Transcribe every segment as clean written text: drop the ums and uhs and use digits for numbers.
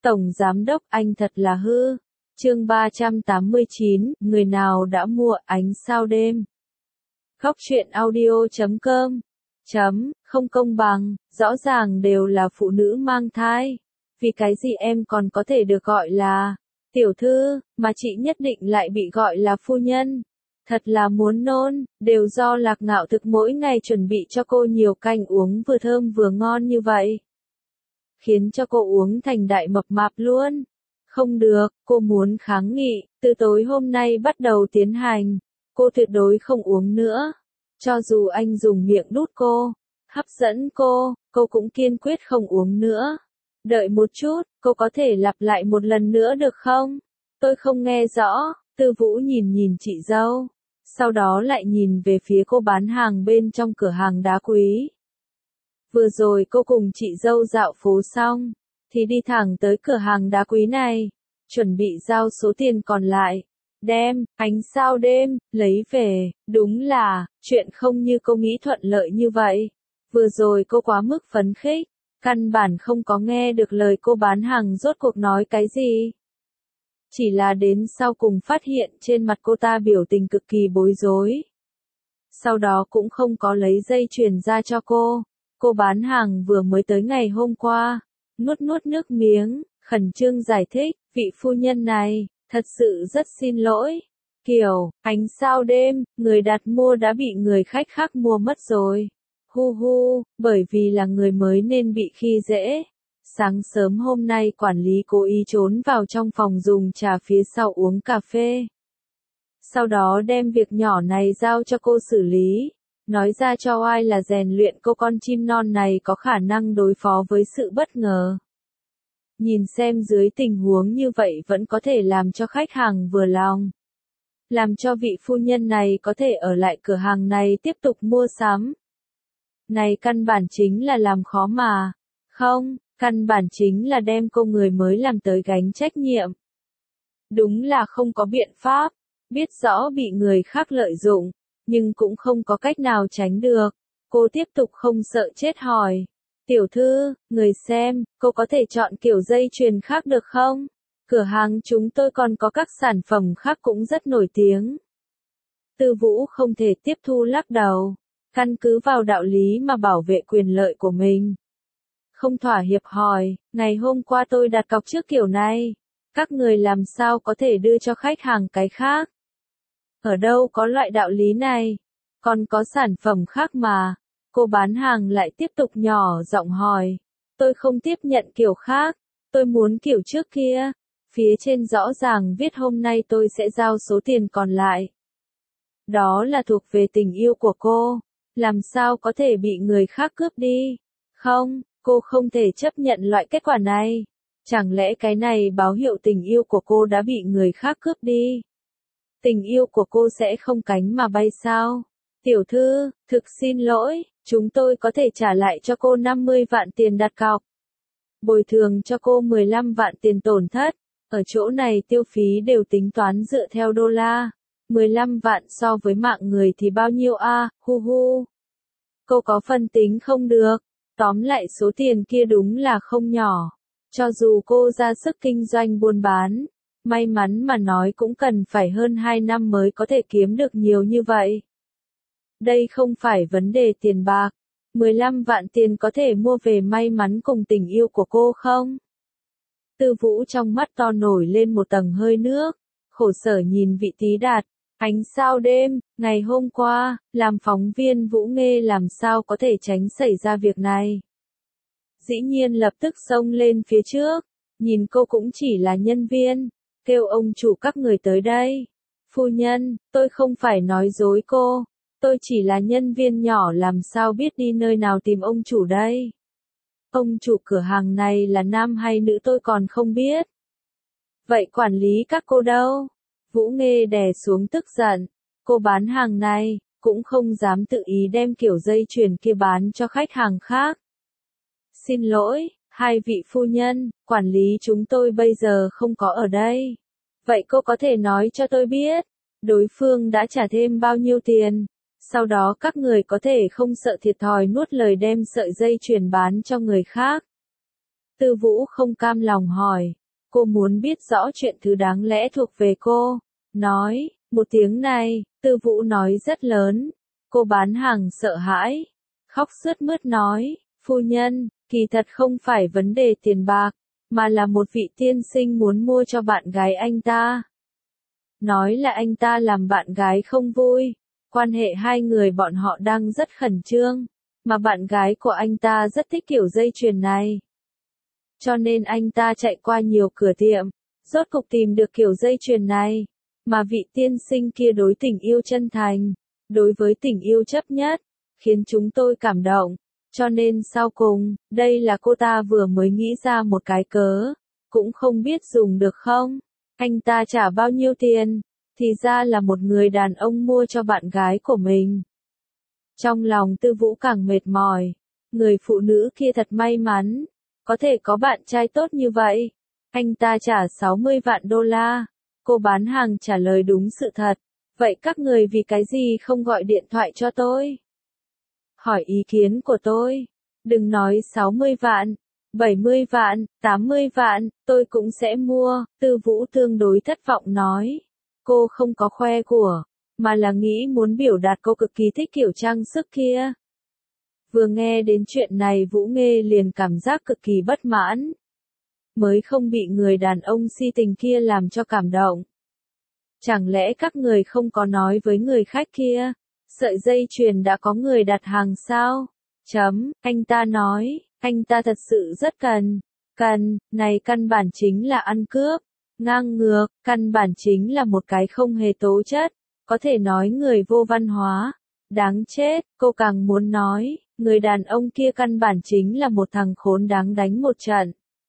Tổng Giám đốc anh thật là hư. Chương 389, người nào đã mua ánh sao đêm. Góc truyện audio.com. Không công bằng, rõ ràng đều là phụ nữ mang thai. Vì cái gì em còn có thể được gọi là tiểu thư, mà chị nhất định lại bị gọi là phu nhân. Thật là muốn nôn, đều do Lạc Ngạo Thực mỗi ngày chuẩn bị cho cô nhiều canh uống vừa thơm vừa ngon như vậy. Khiến cho cô uống thành đại mập mạp luôn. Không được, cô muốn kháng nghị, từ tối hôm nay bắt đầu tiến hành. Cô tuyệt đối không uống nữa. Cho dù anh dùng miệng đút cô, hấp dẫn cô cũng kiên quyết không uống nữa. Đợi một chút, cô có thể lặp lại một lần nữa được không? Tôi không nghe rõ. Tư Vũ nhìn chị dâu. Sau đó lại nhìn về phía cô bán hàng bên trong cửa hàng đá quý. Vừa rồi cô cùng chị dâu dạo phố xong, thì đi thẳng tới cửa hàng đá quý này, chuẩn bị giao số tiền còn lại, đem ánh sao đêm lấy về. Đúng là chuyện không như cô nghĩ thuận lợi như vậy. Vừa rồi cô quá mức phấn khích, căn bản không có nghe được lời cô bán hàng rốt cuộc nói cái gì. Chỉ là đến sau cùng phát hiện trên mặt cô ta biểu tình cực kỳ bối rối. Sau đó cũng không có lấy dây chuyền ra cho cô. Cô bán hàng vừa mới tới ngày hôm qua. Nuốt nước miếng, khẩn trương giải thích, vị phu nhân này, thật sự rất xin lỗi. Kiểu, ánh sao đêm, người đặt mua đã bị người khách khác mua mất rồi. Hu, bởi vì là người mới nên bị khi dễ. Sáng sớm hôm nay quản lý cố ý trốn vào trong phòng dùng trà phía sau uống cà phê. Sau đó đem việc nhỏ này giao cho cô xử lý. Nói ra cho ai là rèn luyện cô con chim non này có khả năng đối phó với sự bất ngờ. Nhìn xem dưới tình huống như vậy vẫn có thể làm cho khách hàng vừa lòng. Làm cho vị phu nhân này có thể ở lại cửa hàng này tiếp tục mua sắm. Này căn bản chính là làm khó mà. Không, căn bản chính là đem cô người mới làm tới gánh trách nhiệm. Đúng là không có biện pháp, biết rõ bị người khác lợi dụng, nhưng cũng không có cách nào tránh được. Cô tiếp tục không sợ chết hỏi. Tiểu thư, người xem, cô có thể chọn kiểu dây chuyền khác được không? Cửa hàng chúng tôi còn có các sản phẩm khác cũng rất nổi tiếng. Tư Vũ không thể tiếp thu lắc đầu. Căn cứ vào đạo lý mà bảo vệ quyền lợi của mình. Không thỏa hiệp hỏi, ngày hôm qua tôi đặt cọc trước kiểu này. Các người làm sao có thể đưa cho khách hàng cái khác? Ở đâu có loại đạo lý này? Còn có sản phẩm khác mà. Cô bán hàng lại tiếp tục nhỏ giọng hỏi. Tôi không tiếp nhận kiểu khác. Tôi muốn kiểu trước kia. Phía trên rõ ràng viết hôm nay tôi sẽ giao số tiền còn lại. Đó là thuộc về tình yêu của cô. Làm sao có thể bị người khác cướp đi? Không, cô không thể chấp nhận loại kết quả này. Chẳng lẽ cái này báo hiệu tình yêu của cô đã bị người khác cướp đi? Tình yêu của cô sẽ không cánh mà bay sao? Tiểu thư, thực xin lỗi, chúng tôi có thể trả lại cho cô 50 vạn tiền đặt cọc. Bồi thường cho cô 15 vạn tiền tổn thất. Ở chỗ này tiêu phí đều tính toán dựa theo đô la. 15 vạn so với mạng người thì bao nhiêu a? Hu. Cô có phân tính không được. Tóm lại số tiền kia đúng là không nhỏ. Cho dù cô ra sức kinh doanh buôn bán, may mắn mà nói cũng cần phải hơn 2 năm mới có thể kiếm được nhiều như vậy. Đây không phải vấn đề tiền bạc. 15 vạn tiền có thể mua về may mắn cùng tình yêu của cô không? Tư Vũ trong mắt to nổi lên một tầng hơi nước. Khổ sở nhìn vị Tí Đạt. Ánh sao đêm, ngày hôm qua, làm phóng viên Vũ Nghê làm sao có thể tránh xảy ra việc này. Dĩ nhiên lập tức xông lên phía trước. Nhìn cô cũng chỉ là nhân viên. Kêu ông chủ các người tới đây. Phu nhân, tôi không phải nói dối cô. Tôi chỉ là nhân viên nhỏ làm sao biết đi nơi nào tìm ông chủ đây. Ông chủ cửa hàng này là nam hay nữ tôi còn không biết. Vậy quản lý các cô đâu? Vũ Nghê đè xuống tức giận. Cô bán hàng này, cũng không dám tự ý đem kiểu dây chuyền kia bán cho khách hàng khác. Xin lỗi, hai vị phu nhân, quản lý chúng tôi bây giờ không có ở đây. Vậy cô có thể nói cho tôi biết, đối phương đã trả thêm bao nhiêu tiền? Sau đó các người có thể không sợ thiệt thòi nuốt lời đem sợi dây chuyền bán cho người khác. Tư Vũ không cam lòng hỏi. Cô muốn biết rõ chuyện thứ đáng lẽ thuộc về cô. Nói, một tiếng này, Tư Vũ nói rất lớn. Cô bán hàng sợ hãi. Khóc sướt mướt nói, phu nhân, kỳ thật không phải vấn đề tiền bạc, mà là một vị tiên sinh muốn mua cho bạn gái anh ta. Nói là anh ta làm bạn gái không vui. Quan hệ hai người bọn họ đang rất khẩn trương, mà bạn gái của anh ta rất thích kiểu dây chuyền này. Cho nên anh ta chạy qua nhiều cửa tiệm, rốt cục tìm được kiểu dây chuyền này, mà vị tiên sinh kia đối tình yêu chân thành, đối với tình yêu chấp nhất, khiến chúng tôi cảm động. Cho nên sau cùng, đây là cô ta vừa mới nghĩ ra một cái cớ, cũng không biết dùng được không. Anh ta trả bao nhiêu tiền, thì ra là một người đàn ông mua cho bạn gái của mình. Trong lòng Tư Vũ càng mệt mỏi, người phụ nữ kia thật may mắn, có thể có bạn trai tốt như vậy. Anh ta trả 60 vạn đô la. Cô bán hàng trả lời đúng sự thật. Vậy các người vì cái gì không gọi điện thoại cho tôi? Hỏi ý kiến của tôi. Đừng nói 60 vạn, 70 vạn, 80 vạn, tôi cũng sẽ mua. Tư Vũ tương đối thất vọng nói. Cô không có khoe của, mà là nghĩ muốn biểu đạt cô cực kỳ thích kiểu trang sức kia. Vừa nghe đến chuyện này Vũ Nghê liền cảm giác cực kỳ bất mãn. Mới không bị người đàn ông si tình kia làm cho cảm động. Chẳng lẽ các người không có nói với người khách kia, sợi dây chuyền đã có người đặt hàng sao? Anh ta nói, anh ta thật sự rất cần, này căn bản chính là ăn cướp, ngang ngược, căn bản chính là một cái không hề tố chất, có thể nói người vô văn hóa, đáng chết, cô càng muốn nói, người đàn ông kia căn bản chính là một thằng khốn đáng đánh một trận.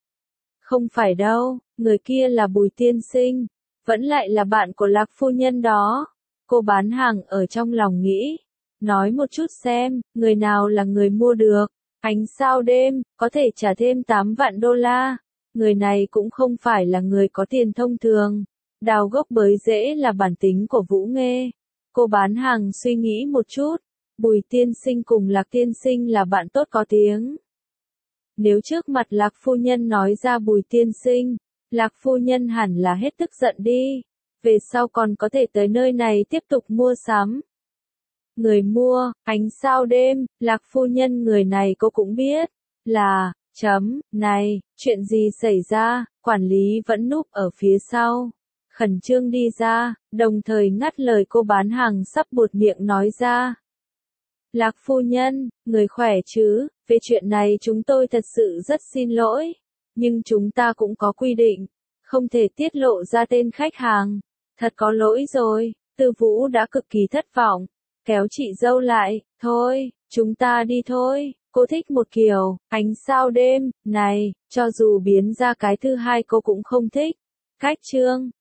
Không phải đâu, người kia là Bùi tiên sinh, vẫn lại là bạn của Lạc phu nhân đó. Cô bán hàng ở trong lòng nghĩ, nói một chút xem, người nào là người mua được. Ánh sao đêm, có thể trả thêm 8 vạn đô la. Người này cũng không phải là người có tiền thông thường. Đào gốc bới rễ là bản tính của Vũ Nghê. Cô bán hàng suy nghĩ một chút. Bùi tiên sinh cùng Lạc tiên sinh là bạn tốt có tiếng. Nếu trước mặt Lạc phu nhân nói ra Bùi tiên sinh, Lạc phu nhân hẳn là hết tức giận đi. Về sau còn có thể tới nơi này tiếp tục mua sắm. Người mua, ánh sao đêm, Lạc phu nhân người này cô cũng biết, là, này, chuyện gì xảy ra, quản lý vẫn núp ở phía sau. Khẩn trương đi ra, đồng thời ngắt lời cô bán hàng sắp buột miệng nói ra. Lạc phu nhân, người khỏe chứ, về chuyện này chúng tôi thật sự rất xin lỗi, nhưng chúng ta cũng có quy định, không thể tiết lộ ra tên khách hàng. Thật có lỗi rồi, Tư Vũ đã cực kỳ thất vọng, kéo chị dâu lại, thôi, chúng ta đi thôi, cô thích một kiểu, ánh sao đêm, này, cho dù biến ra cái thứ hai cô cũng không thích. Khách trương.